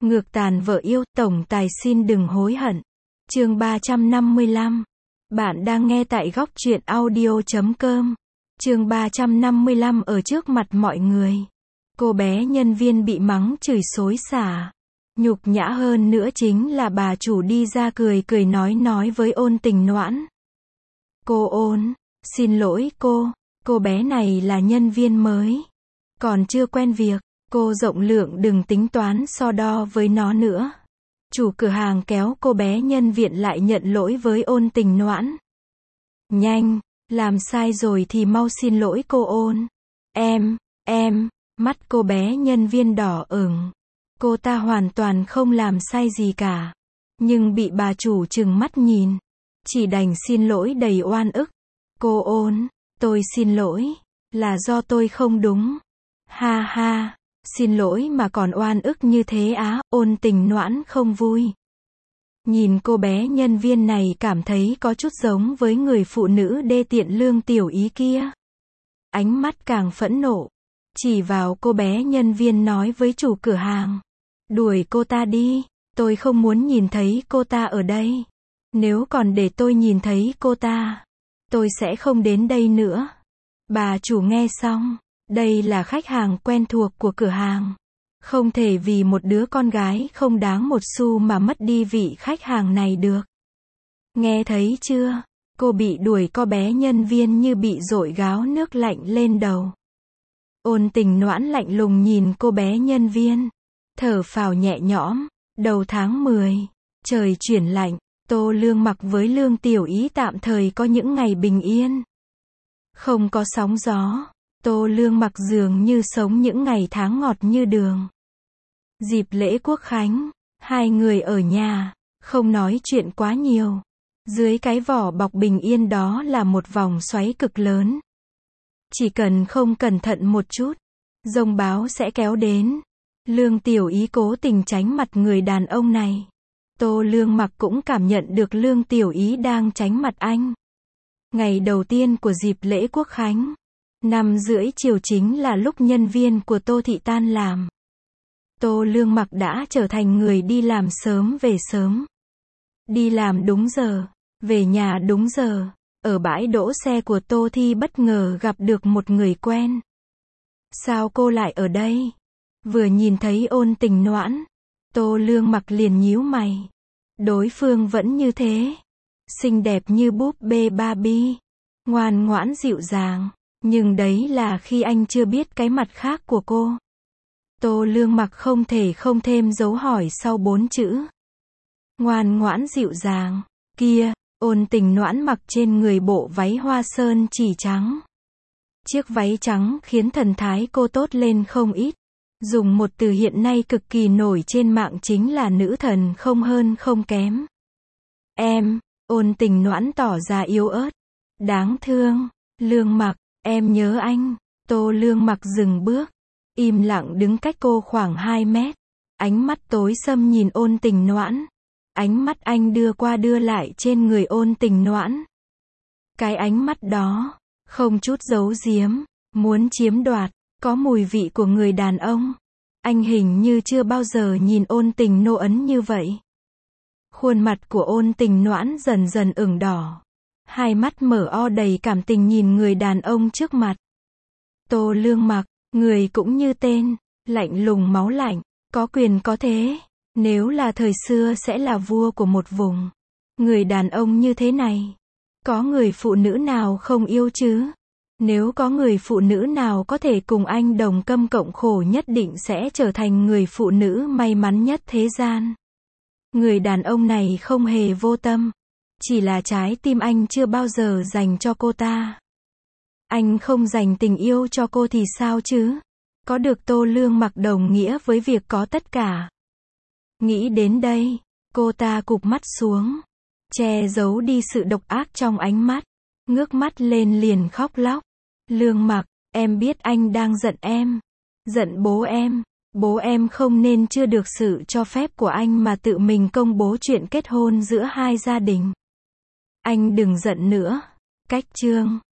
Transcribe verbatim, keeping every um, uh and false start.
Ngược tàn vợ yêu, tổng tài xin đừng hối hận. Chương ba trăm năm mươi lăm. Bạn đang nghe tại góc truyện audio chấm com. Chương ba trăm năm mươi lăm ở trước mặt mọi người. Cô bé nhân viên bị mắng chửi xối xả. Nhục nhã hơn nữa chính là bà chủ đi ra cười cười nói nói với Ôn Tình Noãn. Cô Ôn, xin lỗi cô, cô bé này là nhân viên mới. Còn chưa quen việc, cô rộng lượng đừng tính toán so đo với nó nữa. Chủ cửa hàng kéo cô bé nhân viên lại nhận lỗi với Ôn Tình Noãn. Nhanh, làm sai rồi thì mau xin lỗi cô Ôn. Em, em, mắt cô bé nhân viên đỏ ửng. Cô ta hoàn toàn không làm sai gì cả. Nhưng bị bà chủ trừng mắt nhìn. Chỉ đành xin lỗi đầy oan ức. Cô Ôn, tôi xin lỗi. Là do tôi không đúng. Ha ha, xin lỗi mà còn oan ức như thế á, Ôn Tình Noãn không vui. Nhìn cô bé nhân viên này cảm thấy có chút giống với người phụ nữ đê tiện Lương Tiểu Ý kia. Ánh mắt càng phẫn nộ. Chỉ vào cô bé nhân viên nói với chủ cửa hàng. Đuổi cô ta đi, tôi không muốn nhìn thấy cô ta ở đây. Nếu còn để tôi nhìn thấy cô ta, tôi sẽ không đến đây nữa. Bà chủ nghe xong, đây là khách hàng quen thuộc của cửa hàng. Không thể vì một đứa con gái không đáng một xu mà mất đi vị khách hàng này được. Nghe thấy chưa? Cô bị đuổi cô bé nhân viên như bị dội gáo nước lạnh lên đầu. Ôn Tình Noãn lạnh lùng nhìn cô bé nhân viên. Thở phào nhẹ nhõm. Đầu tháng mười, trời chuyển lạnh. Tô Lương Mặc với Lương Tiểu Ý tạm thời có những ngày bình yên. Không có sóng gió. Tô Lương Mặc dường như sống những ngày tháng ngọt như đường. Dịp lễ Quốc Khánh, hai người ở nhà, không nói chuyện quá nhiều. Dưới cái vỏ bọc bình yên đó là một vòng xoáy cực lớn. Chỉ cần không cẩn thận một chút, giông báo sẽ kéo đến. Lương Tiểu Ý cố tình tránh mặt người đàn ông này. Tô Lương Mặc cũng cảm nhận được Lương Tiểu Ý đang tránh mặt anh. Ngày đầu tiên của dịp lễ Quốc Khánh, năm rưỡi chiều chính là lúc nhân viên của Tô Thị tan làm. Tô Lương Mặc đã trở thành người đi làm sớm về sớm. Đi làm đúng giờ, về nhà đúng giờ. Ở bãi đỗ xe của Tô Thi bất ngờ gặp được một người quen. Sao cô lại ở đây? Vừa nhìn thấy Ôn Tình Noãn, Tô Lương Mặc liền nhíu mày. Đối phương vẫn như thế. Xinh đẹp như búp bê Barbie. Ngoan ngoãn dịu dàng. Nhưng đấy là khi anh chưa biết cái mặt khác của cô. Tô Lương Mặc không thể không thêm dấu hỏi sau bốn chữ. Ngoan ngoãn dịu dàng. Kia, Ôn Tình Noãn mặc trên người bộ váy hoa sơn chỉ trắng. Chiếc váy trắng khiến thần thái cô tốt lên không ít. Dùng một từ hiện nay cực kỳ nổi trên mạng chính là nữ thần không hơn không kém. Em, Ôn Tình Noãn tỏ ra yếu ớt. Đáng thương. Lương Mặc, em nhớ anh. Tô Lương Mặc dừng bước. Im lặng đứng cách cô khoảng hai mét. Ánh mắt tối sầm nhìn Ôn Tình Noãn. Ánh mắt anh đưa qua đưa lại trên người Ôn Tình Noãn. Cái ánh mắt đó, không chút giấu giếm, muốn chiếm đoạt, có mùi vị của người đàn ông. Anh hình như chưa bao giờ nhìn Ôn Tình nô ấn như vậy. Khuôn mặt của Ôn Tình Noãn dần dần ửng đỏ. Hai mắt mở o đầy cảm tình nhìn người đàn ông trước mặt. Tô Lương Mặc, người cũng như tên, lạnh lùng máu lạnh, có quyền có thế. Nếu là thời xưa sẽ là vua của một vùng. Người đàn ông như thế này, có người phụ nữ nào không yêu chứ? Nếu có người phụ nữ nào có thể cùng anh đồng câm cộng khổ nhất định sẽ trở thành người phụ nữ may mắn nhất thế gian. Người đàn ông này không hề vô tâm. Chỉ là trái tim anh chưa bao giờ dành cho cô ta. Anh không dành tình yêu cho cô thì sao chứ? Có được Tô Lương Mặc đồng nghĩa với việc có tất cả. Nghĩ đến đây, cô ta cụp mắt xuống. Che giấu đi sự độc ác trong ánh mắt. Ngước mắt lên liền khóc lóc. Lương Mặc, em biết anh đang giận em. Giận bố em. Bố em không nên chưa được sự cho phép của anh mà tự mình công bố chuyện kết hôn giữa hai gia đình. Anh đừng giận nữa. Cách chương.